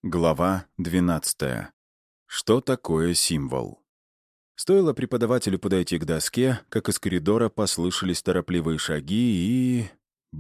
Глава 12. Что такое символ? Стоило преподавателю подойти к доске, как из коридора послышались торопливые шаги и...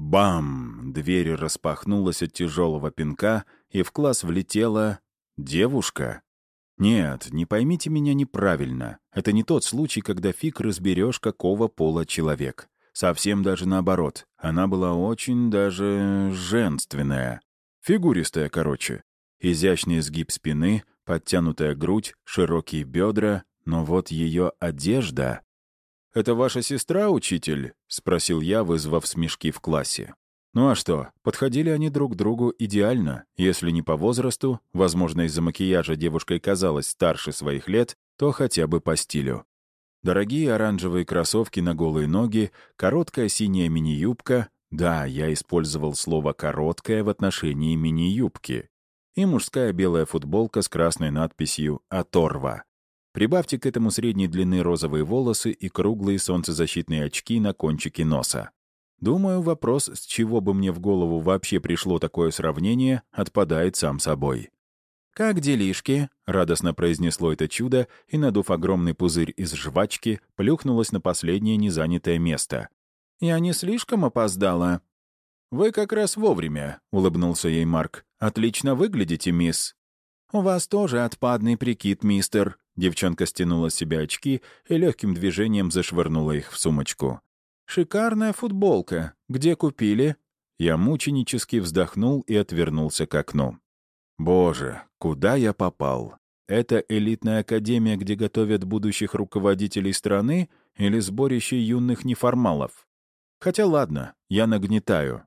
Бам! Дверь распахнулась от тяжелого пинка, и в класс влетела... девушка. Нет, не поймите меня неправильно. Это не тот случай, когда фиг разберешь, какого пола человек. Совсем даже наоборот. Она была очень даже женственная. Фигуристая, короче. Изящный изгиб спины, подтянутая грудь, широкие бедра, но вот ее одежда... «Это ваша сестра, учитель?» — спросил я, вызвав смешки в классе. Ну а что, подходили они друг к другу идеально. Если не по возрасту, возможно, из-за макияжа девушка и казалась старше своих лет, то хотя бы по стилю. Дорогие оранжевые кроссовки на голые ноги, короткая синяя мини-юбка. Да, я использовал слово «короткая» в отношении мини-юбки. И мужская белая футболка с красной надписью «Оторва». Прибавьте к этому средней длины розовые волосы и круглые солнцезащитные очки на кончике носа. Думаю, вопрос, с чего бы мне в голову вообще пришло такое сравнение, отпадает сам собой. «Как делишки?» — радостно произнесло это чудо и, надув огромный пузырь из жвачки, плюхнулось на последнее незанятое место. «Я не слишком опоздала?» «Вы как раз вовремя», — улыбнулся ей Марк. «Отлично выглядите, мисс». «У вас тоже отпадный прикид, мистер». Девчонка стянула с себя очки и легким движением зашвырнула их в сумочку. «Шикарная футболка. Где купили?» Я мученически вздохнул и отвернулся к окну. «Боже, куда я попал? Это элитная академия, где готовят будущих руководителей страны, или сборище юных неформалов? Хотя ладно, я нагнетаю.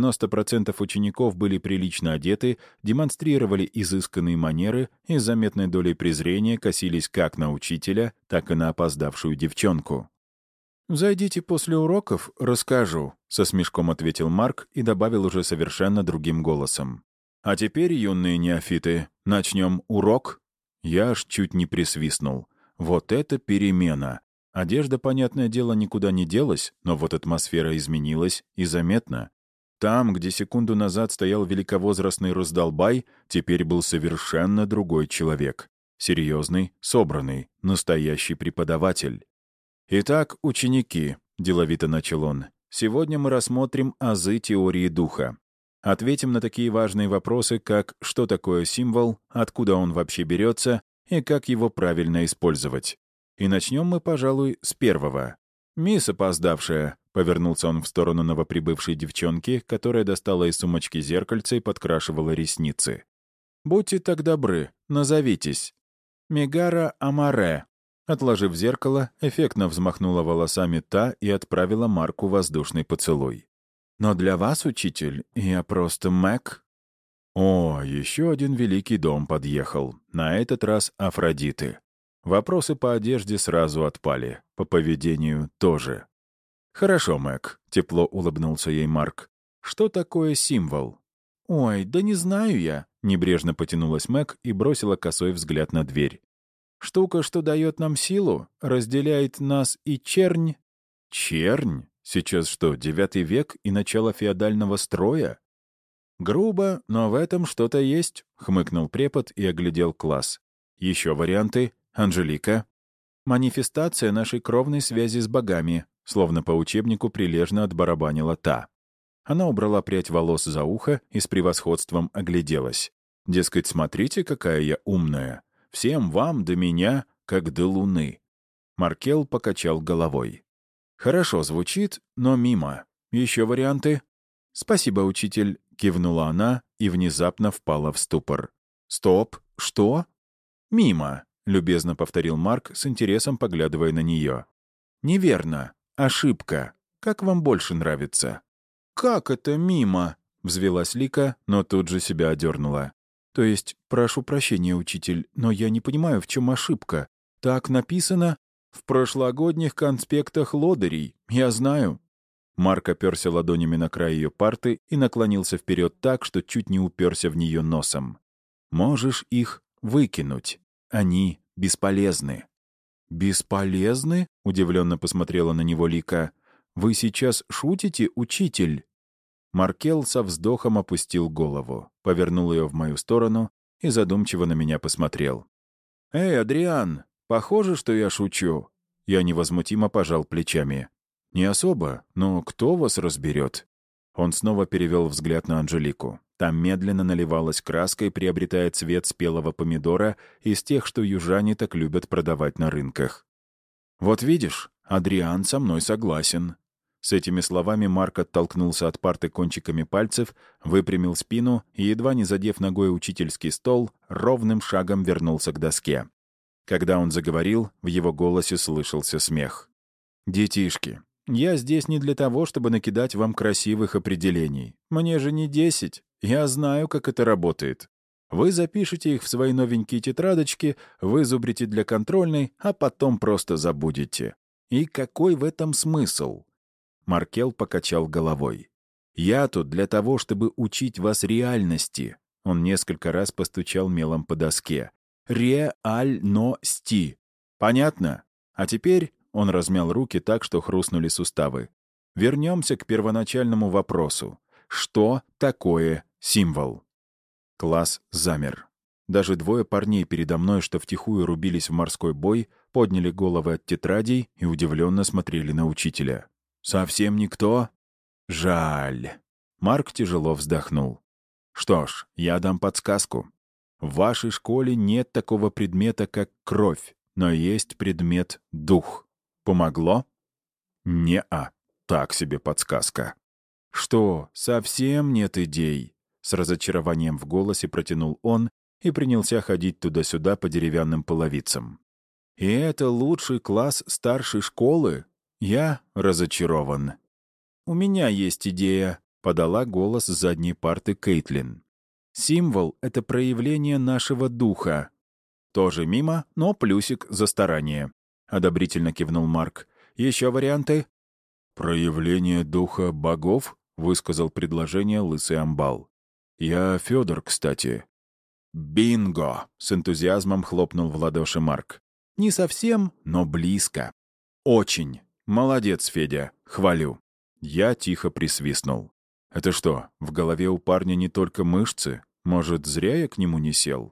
90% учеников были прилично одеты, демонстрировали изысканные манеры и с заметной долей презрения косились как на учителя, так и на опоздавшую девчонку. «Зайдите после уроков, расскажу», — со смешком ответил Марк и добавил уже совершенно другим голосом. «А теперь, юные неофиты, начнем урок?» Я аж чуть не присвистнул. Вот это перемена! Одежда, понятное дело, никуда не делась, но вот атмосфера изменилась и заметно. Там, где секунду назад стоял великовозрастный раздолбай, теперь был совершенно другой человек. Серьезный, собранный, настоящий преподаватель. «Итак, ученики», — деловито начал он, — «сегодня мы рассмотрим азы теории духа. Ответим на такие важные вопросы, как что такое символ, откуда он вообще берется и как его правильно использовать. И начнем мы, пожалуй, с первого. «Мисс опоздавшая», — повернулся он в сторону новоприбывшей девчонки, которая достала из сумочки зеркальце и подкрашивала ресницы. «Будьте так добры, назовитесь». «Мегара Амаре». Отложив зеркало, эффектно взмахнула волосами та и отправила Марку воздушный поцелуй. «Но для вас, учитель, я просто Мэг». О, еще один великий дом подъехал. На этот раз Афродиты. Вопросы по одежде сразу отпали, по поведению тоже. «Хорошо, Мэг», — тепло улыбнулся ей Марк. «Что такое символ?» «Ой, да не знаю я», — небрежно потянулась Мэг и бросила косой взгляд на дверь. «Штука, что дает нам силу, разделяет нас и чернь». «Чернь? Сейчас что, 9 век и начало феодального строя?» «Грубо, но в этом что-то есть», — хмыкнул препод и оглядел класс. «Еще варианты? Анжелика?» «Манифестация нашей кровной связи с богами», словно по учебнику прилежно отбарабанила та. Она убрала прядь волос за ухо и с превосходством огляделась. Дескать, смотрите, какая я умная. Всем вам до меня, как до луны. Маркел покачал головой. «Хорошо звучит, но мимо. Еще варианты?» «Спасибо, учитель», — кивнула она и внезапно впала в ступор. «Стоп! Что?» «Мимо», — любезно повторил Марк, с интересом поглядывая на нее. «Неверно. Ошибка. Как вам больше нравится?» «Как это мимо?» — взвелась Лика, но тут же себя одернула. «То есть, прошу прощения, учитель, но я не понимаю, в чем ошибка. Так написано в прошлогодних конспектах лодырей. Я знаю». Марк оперся ладонями на край ее парты и наклонился вперед так, что чуть не уперся в нее носом. «Можешь их выкинуть. Они бесполезны». «Бесполезны?» — удивленно посмотрела на него Лика. «Вы сейчас шутите, учитель?» Маркел со вздохом опустил голову, повернул ее в мою сторону и задумчиво на меня посмотрел. «Эй, Адриан, похоже, что я шучу». Я невозмутимо пожал плечами. «Не особо, но кто вас разберет?» Он снова перевел взгляд на Анжелику. Там медленно наливалась краской, приобретая цвет спелого помидора из тех, что южане так любят продавать на рынках. «Вот видишь, Адриан со мной согласен». С этими словами Марк оттолкнулся от парты кончиками пальцев, выпрямил спину и, едва не задев ногой учительский стол, ровным шагом вернулся к доске. Когда он заговорил, в его голосе слышался смех. «Детишки, я здесь не для того, чтобы накидать вам красивых определений. Мне же не 10. Я знаю, как это работает. Вы запишете их в свои новенькие тетрадочки, вызубрите для контрольной, а потом просто забудете. И какой в этом смысл?» Маркел покачал головой. «Я тут для того, чтобы учить вас реальности». Он несколько раз постучал мелом по доске. «Реальности. Понятно? А теперь...» Он размял руки так, что хрустнули суставы. «Вернемся к первоначальному вопросу. Что такое символ?» Класс замер. Даже двое парней передо мной, что втихую рубились в морской бой, подняли головы от тетрадей и удивленно смотрели на учителя. «Совсем никто?» «Жаль». Марк тяжело вздохнул. «Что ж, я дам подсказку. В вашей школе нет такого предмета, как кровь, но есть предмет дух. Помогло?» «Не-а. Так себе подсказка». «Что, совсем нет идей?» С разочарованием в голосе протянул он и принялся ходить туда-сюда по деревянным половицам. «И это лучший класс старшей школы? Я разочарован». «У меня есть идея», — подала голос с задней парты Кейтлин. «Символ — это проявление нашего духа». «Тоже мимо, но плюсик за старание», — одобрительно кивнул Марк. «Еще варианты?» «Проявление духа богов?» — высказал предложение лысый амбал. «Я Федор, кстати». «Бинго!» — с энтузиазмом хлопнул в ладоши Марк. «Не совсем, но близко». «Очень. Молодец, Федя. Хвалю». Я тихо присвистнул. «Это что, в голове у парня не только мышцы? Может, зря я к нему не сел?»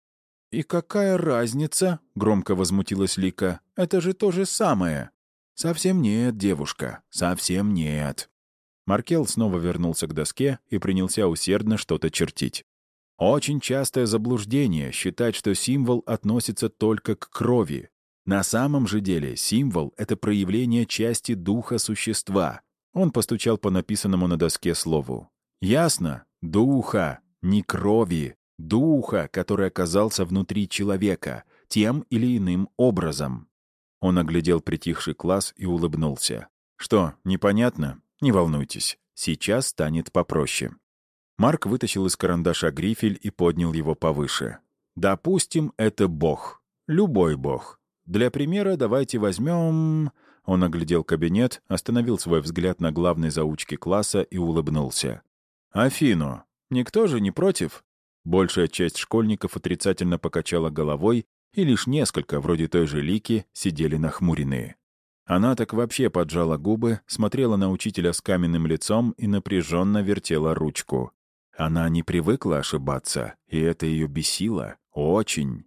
«И какая разница?» — громко возмутилась Лика. «Это же то же самое». «Совсем нет, девушка, совсем нет». Маркел снова вернулся к доске и принялся усердно что-то чертить. Очень частое заблуждение считать, что символ относится только к крови. На самом же деле символ — это проявление части духа существа. Он постучал по написанному на доске слову. «Ясно? Духа, не крови. Духа, который оказался внутри человека, тем или иным образом». Он оглядел притихший класс и улыбнулся. «Что, непонятно? Не волнуйтесь. Сейчас станет попроще». Марк вытащил из карандаша грифель и поднял его повыше. «Допустим, это бог. Любой бог. Для примера давайте возьмем...» Он оглядел кабинет, остановил свой взгляд на главной заучке класса и улыбнулся. «Афину. Никто же не против?» Большая часть школьников отрицательно покачала головой, и лишь несколько, вроде той же Лики, сидели нахмуренные. Она так вообще поджала губы, смотрела на учителя с каменным лицом и напряженно вертела ручку. Она не привыкла ошибаться, и это ее бесило. Очень.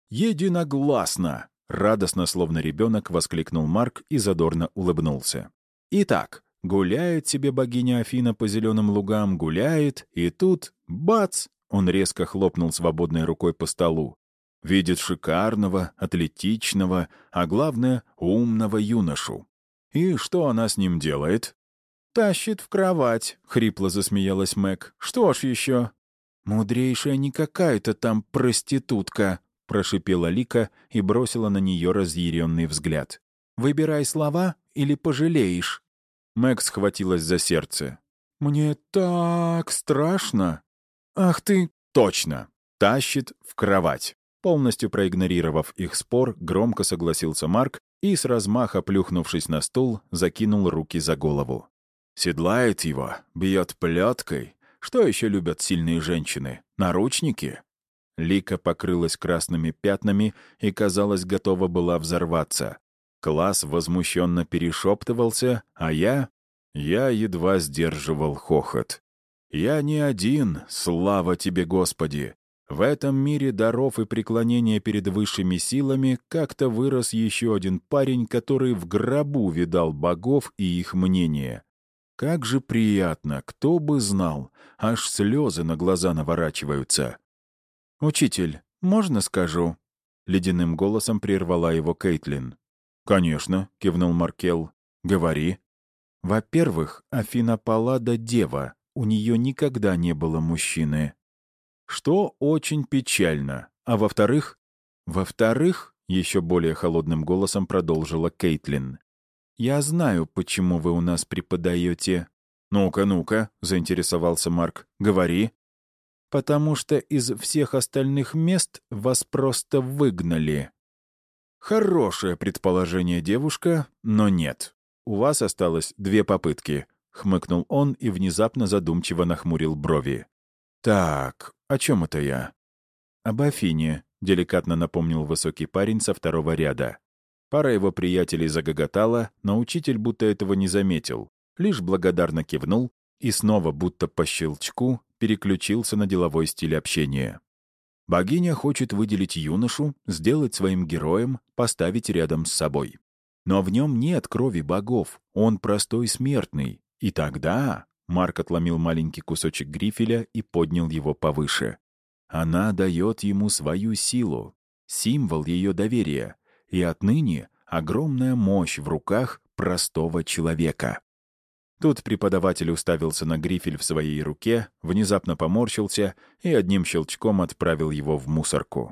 «Единогласно!» — радостно, словно ребенок, воскликнул Марк и задорно улыбнулся. «Итак, гуляет себе богиня Афина по зеленым лугам, гуляет, и тут — бац!» Он резко хлопнул свободной рукой по столу. Видит шикарного, атлетичного, а главное — умного юношу. И что она с ним делает? «Тащит в кровать», — хрипло засмеялась Мэг. «Что ж еще?» «Мудрейшая не какая-то там проститутка», — прошипела Лика и бросила на нее разъяренный взгляд. «Выбирай слова или пожалеешь». Мэг схватилась за сердце. «Мне так страшно». «Ах ты...» «Точно! Тащит в кровать». Полностью проигнорировав их спор, громко согласился Марк и, с размаха плюхнувшись на стул, закинул руки за голову. Седлает его, бьет плеткой. Что еще любят сильные женщины? Наручники? Лика покрылась красными пятнами и, казалось, готова была взорваться. Класс возмущенно перешептывался, а я едва сдерживал хохот. «Я не один, слава тебе, Господи! В этом мире даров и преклонения перед высшими силами как-то вырос еще один парень, который в гробу видал богов и их мнение. Как же приятно, кто бы знал, аж слезы на глаза наворачиваются. «Учитель, можно скажу?» — ледяным голосом прервала его Кейтлин. «Конечно», — кивнул Маркел. «Говори». «Во-первых, Афина Паллада — дева, у нее никогда не было мужчины. Что очень печально. А во-вторых?» «Во-вторых», — еще более холодным голосом продолжила Кейтлин, «я знаю, почему вы у нас преподаете». «Ну-ка, ну-ка», — заинтересовался Марк, — «говори». «Потому что из всех остальных мест вас просто выгнали». «Хорошее предположение, девушка, но нет. У вас осталось 2 попытки», — хмыкнул он и внезапно задумчиво нахмурил брови. «Так, о чем это я?» «Об Афине», — деликатно напомнил высокий парень со 2-го ряда. Пара его приятелей загоготала, но учитель будто этого не заметил, лишь благодарно кивнул и снова, будто по щелчку, переключился на деловой стиль общения. Богиня хочет выделить юношу, сделать своим героем, поставить рядом с собой. Но в нем нет крови богов, он простой смертный. И тогда Марк отломил маленький кусочек грифеля и поднял его повыше. Она дает ему свою силу, символ ее доверия, и отныне огромная мощь в руках простого человека. Тут преподаватель уставился на грифель в своей руке, внезапно поморщился и одним щелчком отправил его в мусорку.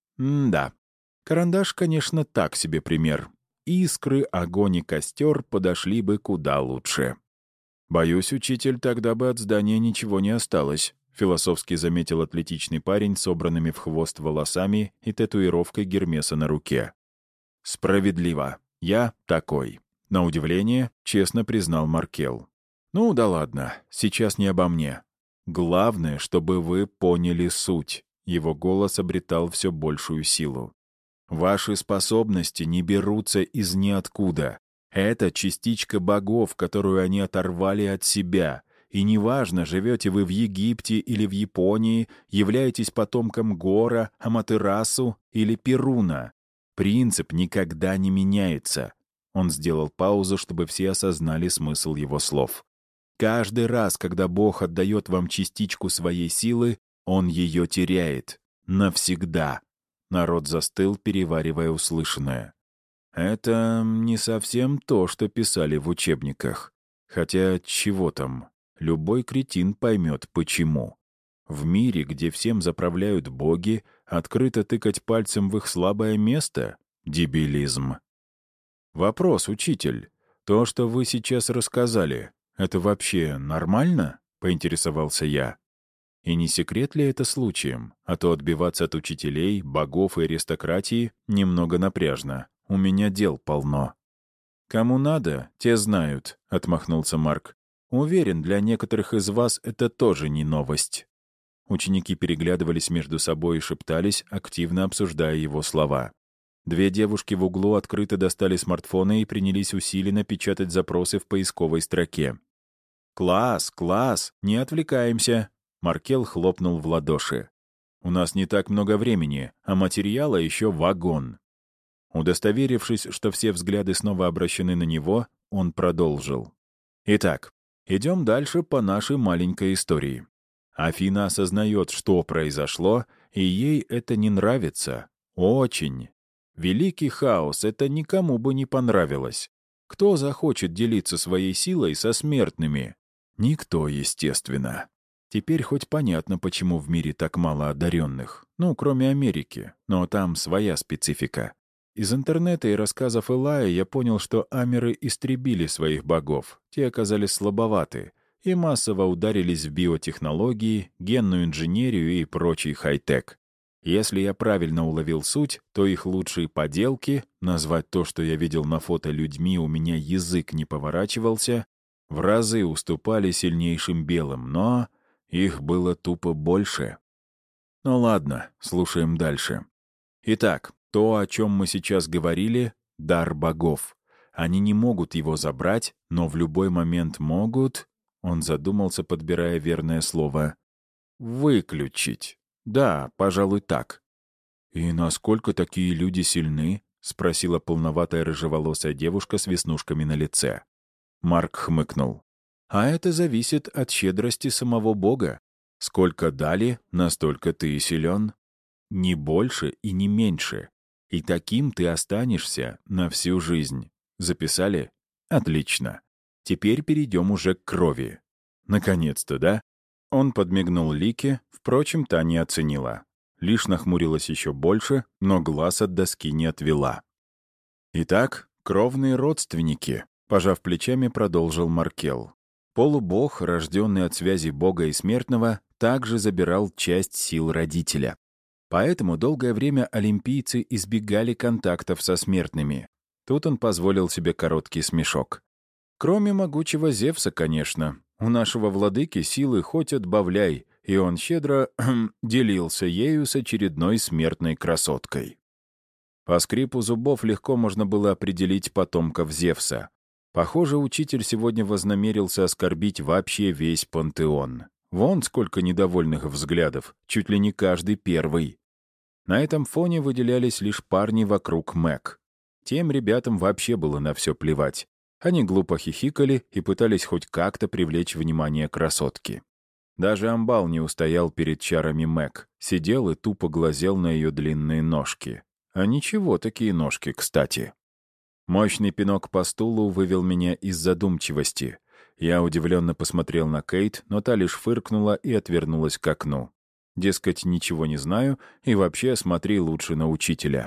Да, карандаш, конечно, так себе пример. Искры, огонь и костер подошли бы куда лучше. «Боюсь, учитель, тогда бы от здания ничего не осталось», — философски заметил атлетичный парень с собранными в хвост волосами и татуировкой Гермеса на руке. «Справедливо. Я такой». На удивление, честно признал Маркел. «Ну да ладно, сейчас не обо мне. Главное, чтобы вы поняли суть». Его голос обретал все большую силу. «Ваши способности не берутся из ниоткуда. Это частичка богов, которую они оторвали от себя. И неважно, живете вы в Египте или в Японии, являетесь потомком Гора, Аматерасу или Перуна. Принцип никогда не меняется». Он сделал паузу, чтобы все осознали смысл его слов. «Каждый раз, когда Бог отдает вам частичку своей силы, Он ее теряет. Навсегда». Народ застыл, переваривая услышанное. Это не совсем то, что писали в учебниках. Хотя чего там? Любой кретин поймет, почему. В мире, где всем заправляют боги, открыто тыкать пальцем в их слабое место — дебилизм. «Вопрос, учитель. То, что вы сейчас рассказали, это вообще нормально?» — поинтересовался я. И не секрет ли это случаем? А то отбиваться от учителей, богов и аристократии немного напряжно. У меня дел полно. «Кому надо, те знают», — отмахнулся Марк. «Уверен, для некоторых из вас это тоже не новость». Ученики переглядывались между собой и шептались, активно обсуждая его слова. 2 девушки в углу открыто достали смартфоны и принялись усиленно печатать запросы в поисковой строке. «Класс, класс, не отвлекаемся!» Маркел хлопнул в ладоши. «У нас не так много времени, а материала еще вагон». Удостоверившись, что все взгляды снова обращены на него, он продолжил. «Итак, идем дальше по нашей маленькой истории. Афина осознает, что произошло, и ей это не нравится. Очень. Великий хаос — это никому бы не понравилось. Кто захочет делиться своей силой со смертными? Никто, естественно. Теперь хоть понятно, почему в мире так мало одаренных. Ну, кроме Америки, но там своя специфика. Из интернета и рассказов Элая я понял, что амеры истребили своих богов. Те оказались слабоваты и массово ударились в биотехнологии, генную инженерию и прочий хай-тек. Если я правильно уловил суть, то их лучшие поделки, назвать то, что я видел на фото людьми, у меня язык не поворачивался, в разы уступали сильнейшим белым, но их было тупо больше. Ну ладно, слушаем дальше. Итак, то, о чем мы сейчас говорили — дар богов. Они не могут его забрать, но в любой момент могут... Он задумался, подбирая верное слово. «Выключить». Да, пожалуй, так. «И насколько такие люди сильны?» — спросила полноватая рыжеволосая девушка с веснушками на лице. Марк хмыкнул. «А это зависит от щедрости самого Бога. Сколько дали, настолько ты и силен. Не больше и не меньше. И таким ты останешься на всю жизнь. Записали? Отлично. Теперь перейдем уже к крови. Наконец-то, да?» Он подмигнул Лике, впрочем, та не оценила. Лишь нахмурилась еще больше, но глаз от доски не отвела. «Итак, кровные родственники», — пожав плечами, продолжил Маркел. Полубог, рожденный от связи Бога и смертного, также забирал часть сил родителя. Поэтому долгое время олимпийцы избегали контактов со смертными. Тут он позволил себе короткий смешок. Кроме могучего Зевса, конечно. У нашего владыки силы хоть отбавляй, и он щедро делился ею с очередной смертной красоткой. По скрипу зубов легко можно было определить потомков Зевса. Похоже, учитель сегодня вознамерился оскорбить вообще весь пантеон. Вон сколько недовольных взглядов, чуть ли не каждый первый. На этом фоне выделялись лишь парни вокруг Мэг. Тем ребятам вообще было на все плевать. Они глупо хихикали и пытались хоть как-то привлечь внимание красотки. Даже амбал не устоял перед чарами Мэг, сидел и тупо глазел на ее длинные ножки. А ничего, такие ножки, кстати. Мощный пинок по стулу вывел меня из задумчивости. Я удивленно посмотрел на Кейт, но та лишь фыркнула и отвернулась к окну. Дескать, ничего не знаю, и вообще смотри лучше на учителя.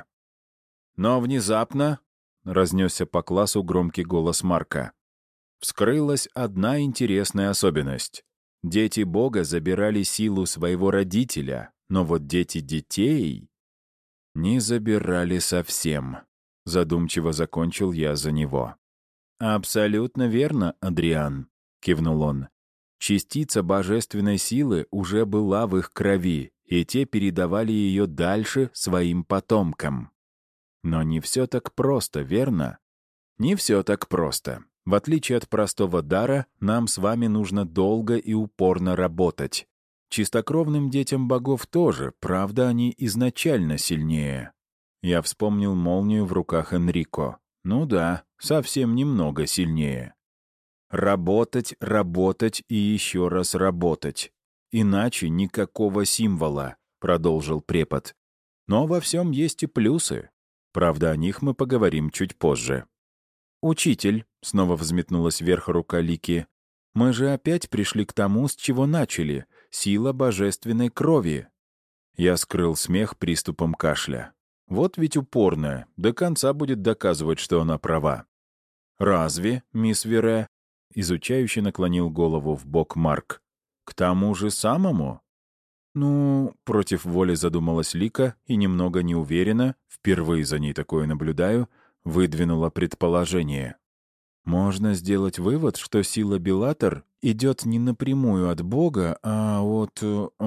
Но внезапно разнесся по классу громкий голос Марка. Вскрылась одна интересная особенность. Дети Бога забирали силу своего родителя, но вот дети детей не забирали совсем. Задумчиво закончил я за него. «Абсолютно верно, Адриан», — кивнул он. «Частица божественной силы уже была в их крови, и те передавали ее дальше своим потомкам. Но не все так просто, верно? Не все так просто. В отличие от простого дара, нам с вами нужно долго и упорно работать. Чистокровным детям богов тоже, правда, они изначально сильнее». Я вспомнил молнию в руках Энрико. Ну да, совсем немного сильнее. Работать, работать и еще раз работать. Иначе никакого символа, продолжил препод. Но во всем есть и плюсы. Правда, о них мы поговорим чуть позже. «Учитель», — снова взметнулась вверх рука Лики, «мы же опять пришли к тому, с чего начали. Сила божественной крови». Я скрыл смех приступом кашля. Вот ведь упорная, до конца будет доказывать, что она права. «Разве, мисс Вере?» — изучающе наклонил голову в бок Марк. «К тому же самому?» «Ну...» — против воли задумалась Лика и немного неуверенно, впервые за ней такое наблюдаю, выдвинула предположение. «Можно сделать вывод, что сила Белатор идет не напрямую от Бога, а от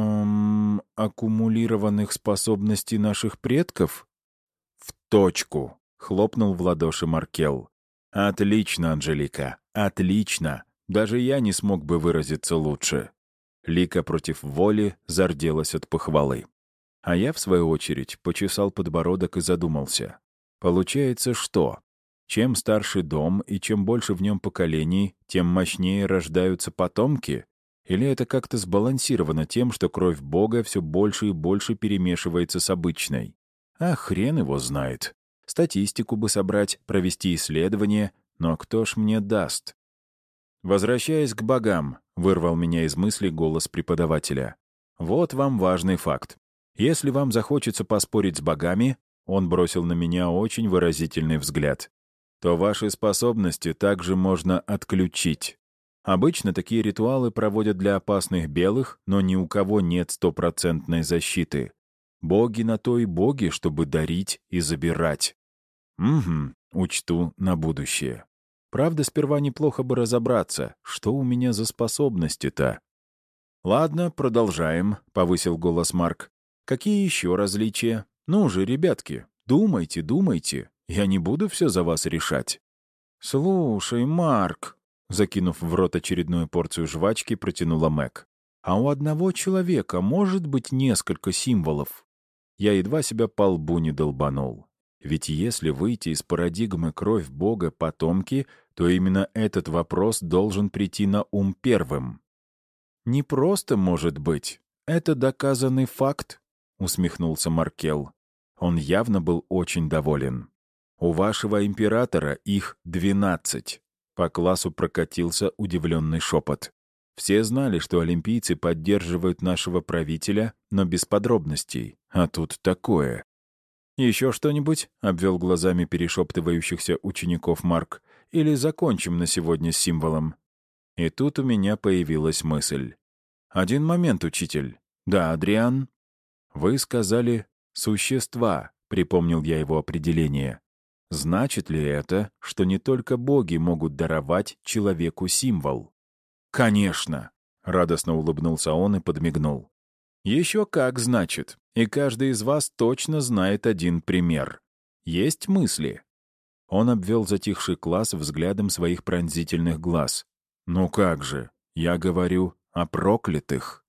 аккумулированных способностей наших предков?» «В точку!» — хлопнул в ладоши Маркел. «Отлично, Анжелика, отлично! Даже я не смог бы выразиться лучше». Лика против воли зарделась от похвалы. А я, в свою очередь, почесал подбородок и задумался. Получается, что? Чем старше дом и чем больше в нем поколений, тем мощнее рождаются потомки? Или это как-то сбалансировано тем, что кровь Бога все больше и больше перемешивается с обычной? А хрен его знает. Статистику бы собрать, провести исследование, но кто ж мне даст? «Возвращаясь к богам», — вырвал меня из мыслей голос преподавателя. «Вот вам важный факт. Если вам захочется поспорить с богами», — он бросил на меня очень выразительный взгляд, «то ваши способности также можно отключить. Обычно такие ритуалы проводят для опасных белых, но ни у кого нет стопроцентной защиты. Боги на то и боги, чтобы дарить и забирать». «Угу, учту на будущее. Правда, сперва неплохо бы разобраться, что у меня за способности-то». «Ладно, продолжаем», — повысил голос Марк. «Какие еще различия? Ну же, ребятки, думайте, думайте. Я не буду все за вас решать». «Слушай, Марк», — закинув в рот очередную порцию жвачки, протянула Мэг. А у одного человека может быть несколько символов? Я едва себя по лбу не долбанул. Ведь если выйти из парадигмы «кровь Бога, потомки», то именно этот вопрос должен прийти на ум первым. «Не просто может быть. Это доказанный факт», — усмехнулся Маркел. Он явно был очень доволен. «У вашего императора их 12». По классу прокатился удивленный шепот. Все знали, что олимпийцы поддерживают нашего правителя, но без подробностей. А тут такое. «Еще что-нибудь?» — обвел глазами перешептывающихся учеников Марк. «Или закончим на сегодня с символом?» И тут у меня появилась мысль. «Один момент, учитель». «Да, Адриан?» «Вы сказали «существа», — припомнил я его определение. Значит ли это, что не только боги могут даровать человеку символ?» «Конечно!» — радостно улыбнулся он и подмигнул. «Еще как, значит. И каждый из вас точно знает один пример. Есть мысли?» Он обвел затихший класс взглядом своих пронзительных глаз. «Ну как же, я говорю о проклятых».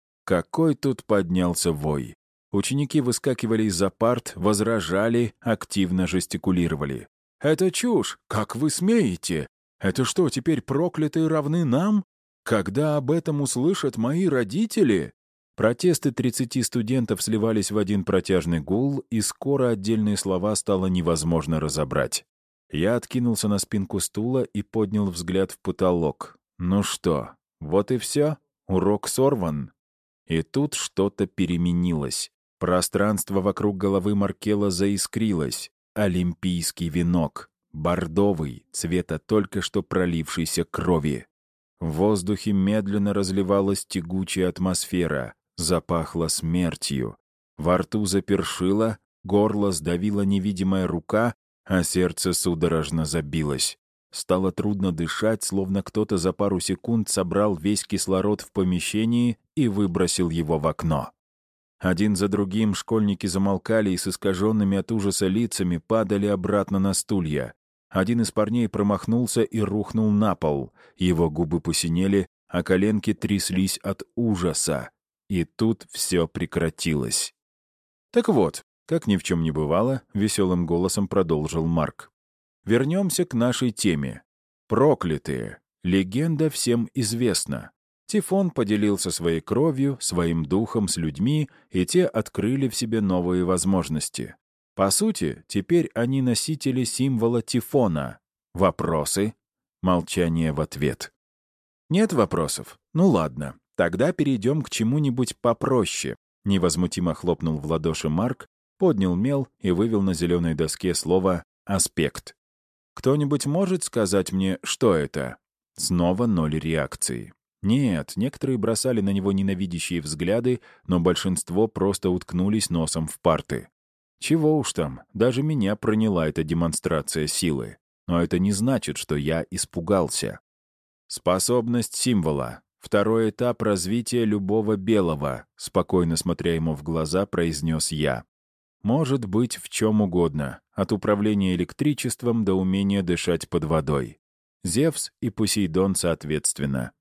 Какой тут поднялся вой. Ученики выскакивали из-за парт, возражали, активно жестикулировали. «Это чушь! Как вы смеете? Это что, теперь проклятые равны нам? Когда об этом услышат мои родители?» Протесты 30 студентов сливались в один протяжный гул, и скоро отдельные слова стало невозможно разобрать. Я откинулся на спинку стула и поднял взгляд в потолок. «Ну что, вот и все? Урок сорван?» И тут что-то переменилось. Пространство вокруг головы Маркела заискрилось. Олимпийский венок. Бордовый, цвета только что пролившейся крови. В воздухе медленно разливалась тягучая атмосфера. Запахло смертью. Во рту запершило, горло сдавила невидимая рука, а сердце судорожно забилось. Стало трудно дышать, словно кто-то за пару секунд собрал весь кислород в помещении и выбросил его в окно. Один за другим школьники замолкали и с искаженными от ужаса лицами падали обратно на стулья. Один из парней промахнулся и рухнул на пол. Его губы посинели, а коленки тряслись от ужаса. И тут все прекратилось. «Так вот», как ни в чем не бывало, веселым голосом продолжил Марк. «Вернемся к нашей теме. Проклятые. Легенда всем известна. Тифон поделился своей кровью, своим духом с людьми, и те открыли в себе новые возможности. По сути, теперь они носители символа Тифона. Вопросы?» Молчание в ответ. «Нет вопросов? Ну ладно, тогда перейдем к чему-нибудь попроще». Невозмутимо хлопнул в ладоши Марк, поднял мел и вывел на зеленой доске слово «аспект». «Кто-нибудь может сказать мне, что это?» Снова ноль реакции. Нет, некоторые бросали на него ненавидящие взгляды, но большинство просто уткнулись носом в парты. Чего уж там, даже меня проняла эта демонстрация силы. Но это не значит, что я испугался. «Способность символа. Второй этап развития любого белого», спокойно смотря ему в глаза, произнес я. «Может быть в чем угодно, от управления электричеством до умения дышать под водой. Зевс и Посейдон соответственно.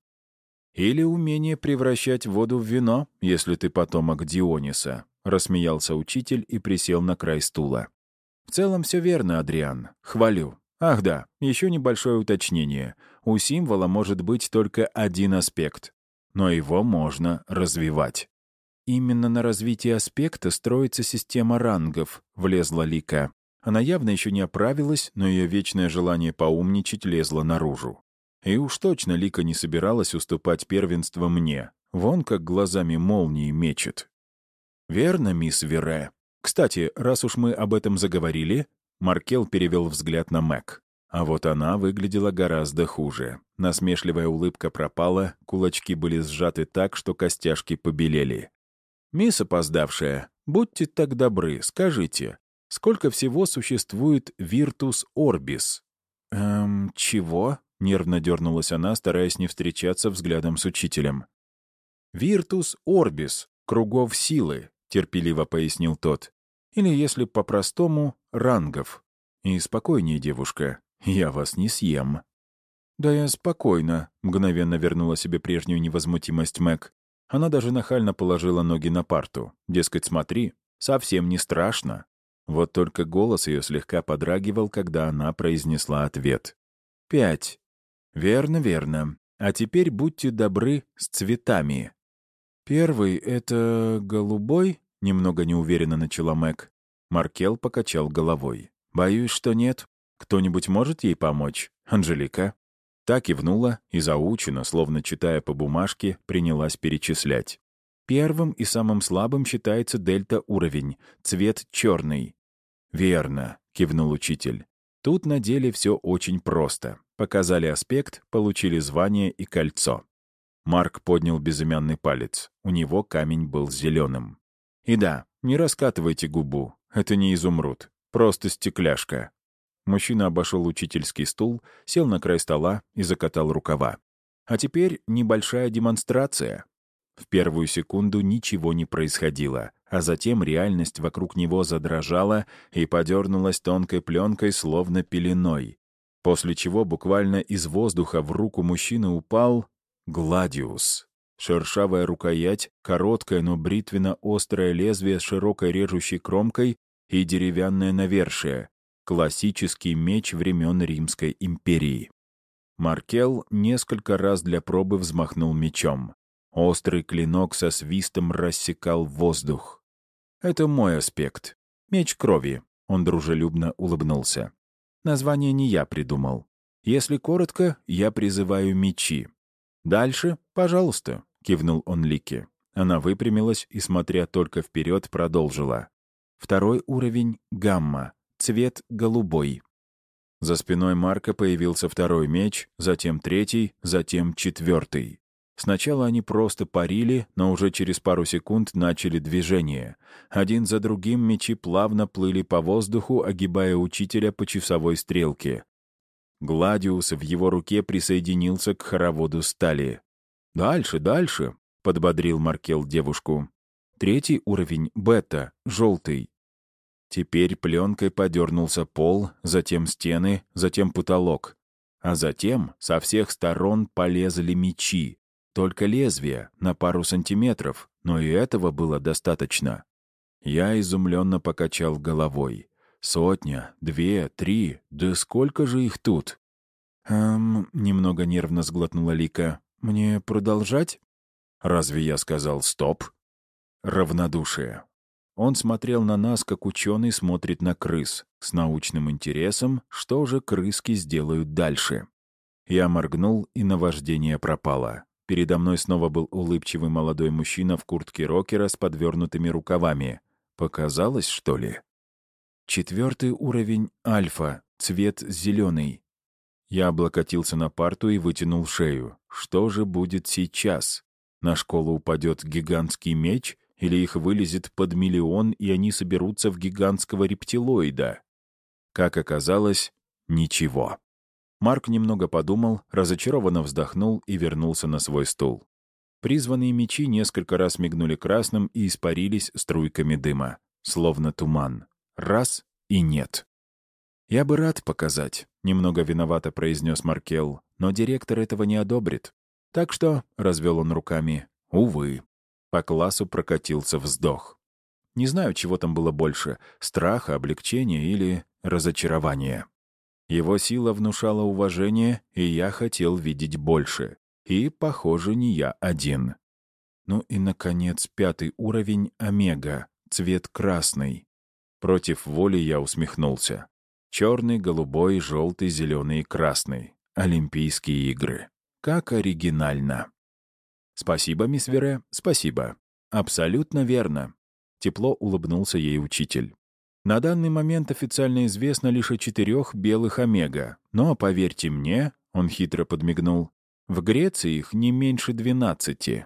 Или умение превращать воду в вино, если ты потомок Диониса», рассмеялся учитель и присел на край стула. «В целом все верно, Адриан. Хвалю. Ах да, еще небольшое уточнение. У символа может быть только один аспект, но его можно развивать». «Именно на развитие аспекта строится система рангов», — влезла Лика. Она явно еще не оправилась, но ее вечное желание поумничать лезло наружу. И уж точно Лика не собиралась уступать первенство мне. Вон как глазами молнии мечет. «Верно, мисс Вере. Кстати, раз уж мы об этом заговорили...» Маркел перевел взгляд на Мэг. А вот она выглядела гораздо хуже. Насмешливая улыбка пропала, кулачки были сжаты так, что костяшки побелели. «Мисс опоздавшая, будьте так добры, скажите, сколько всего существует Virtus Orbis?» Чего?» — нервно дернулась она, стараясь не встречаться взглядом с учителем. «Virtus Orbis, кругов силы», — терпеливо пояснил тот. «Или, если по-простому, рангов. И спокойнее, девушка, я вас не съем». «Да я спокойно», — мгновенно вернула себе прежнюю невозмутимость Мэг. Она даже нахально положила ноги на парту. Дескать, смотри, совсем не страшно. Вот только голос ее слегка подрагивал, когда она произнесла ответ. 5. Верно, верно. А теперь будьте добры с цветами. Первый — это голубой? Немного неуверенно начала Мэг. Маркел покачал головой. Боюсь, что нет. Кто-нибудь может ей помочь? Анжелика? Та кивнула и заучено, словно читая по бумажке, принялась перечислять. Первым и самым слабым считается дельта-уровень, цвет черный. «Верно», — кивнул учитель. «Тут на деле все очень просто. Показали аспект, получили звание и кольцо». Марк поднял безымянный палец. У него камень был зеленым. «И да, не раскатывайте губу. Это не изумруд. Просто стекляшка». Мужчина обошел учительский стул, сел на край стола и закатал рукава. «А теперь небольшая демонстрация». В первую секунду ничего не происходило, а затем реальность вокруг него задрожала и подернулась тонкой пленкой, словно пеленой. После чего буквально из воздуха в руку мужчины упал гладиус. Шершавая рукоять, короткое, но бритвенно-острое лезвие с широкой режущей кромкой и деревянное навершие. Классический меч времен Римской империи. Маркел несколько раз для пробы взмахнул мечом. Острый клинок со свистом рассекал воздух. «Это мой аспект. Меч крови», — он дружелюбно улыбнулся. «Название не я придумал. Если коротко, я призываю мечи. Дальше, пожалуйста», — кивнул он Лике. Она выпрямилась и, смотря только вперед, продолжила. «Второй уровень — гамма. Цвет голубой». За спиной Марка появился второй меч, затем третий, затем четвертый. Сначала они просто парили, но уже через пару секунд начали движение. Один за другим мечи плавно плыли по воздуху, огибая учителя по часовой стрелке. Гладиус в его руке присоединился к хороводу стали. «Дальше, дальше», — подбодрил Маркел девушку. «Третий уровень — бета, желтый». Теперь пленкой подернулся пол, затем стены, затем потолок. А затем со всех сторон полезли мечи. Только лезвие на пару сантиметров, но и этого было достаточно. Я изумленно покачал головой. 100, 2, 3, да сколько же их тут? Немного нервно сглотнула Лика. Мне продолжать? Разве я сказал «стоп»? Равнодушие. Он смотрел на нас, как ученый смотрит на крыс, с научным интересом, что же крыски сделают дальше. Я моргнул, и наваждение пропало. Передо мной снова был улыбчивый молодой мужчина в куртке рокера с подвернутыми рукавами. Показалось, что ли? 4 уровень альфа, цвет зеленый. Я облокотился на парту и вытянул шею. Что же будет сейчас? На школу упадет гигантский меч, или их вылезет под 1 000 000, и они соберутся в гигантского рептилоида? Как оказалось, ничего. Марк немного подумал, разочарованно вздохнул и вернулся на свой стул. Призванные мечи несколько раз мигнули красным и испарились струйками дыма, словно туман. Раз — и нет. «Я бы рад показать», — немного виновато произнес Маркел, «но директор этого не одобрит. Так что», — развел он руками, — «увы». По классу прокатился вздох. Не знаю, чего там было больше — страха, облегчения или разочарования. Его сила внушала уважение, и я хотел видеть больше. И, похоже, не я один. Ну и, наконец, 5 уровень — омега, цвет красный. Против воли я усмехнулся. Черный, голубой, желтый, зеленый и красный. Олимпийские игры. Как оригинально. «Спасибо, мисс Вере, спасибо. Абсолютно верно». Тепло улыбнулся ей учитель. На данный момент официально известно лишь о 4 белых омега. Но, поверьте мне, он хитро подмигнул, в Греции их не меньше 12.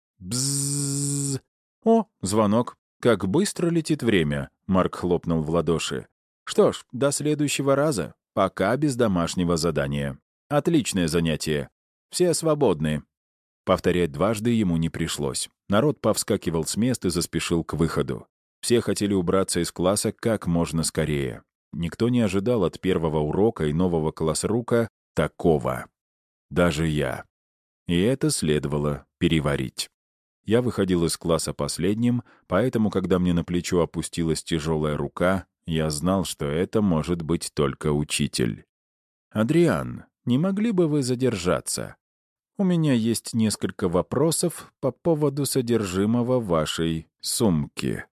Бзззз. О, звонок. Как быстро летит время, Марк хлопнул в ладоши. Что ж, до следующего раза. Пока без домашнего задания. Отличное занятие. Все свободны. Повторять дважды ему не пришлось. Народ повскакивал с мест и заспешил к выходу. Все хотели убраться из класса как можно скорее. Никто не ожидал от первого урока и нового классрука такого. Даже я. И это следовало переварить. Я выходил из класса последним, поэтому, когда мне на плечо опустилась тяжелая рука, я знал, что это может быть только учитель. «Адриан, не могли бы вы задержаться? У меня есть несколько вопросов по поводу содержимого вашей сумки».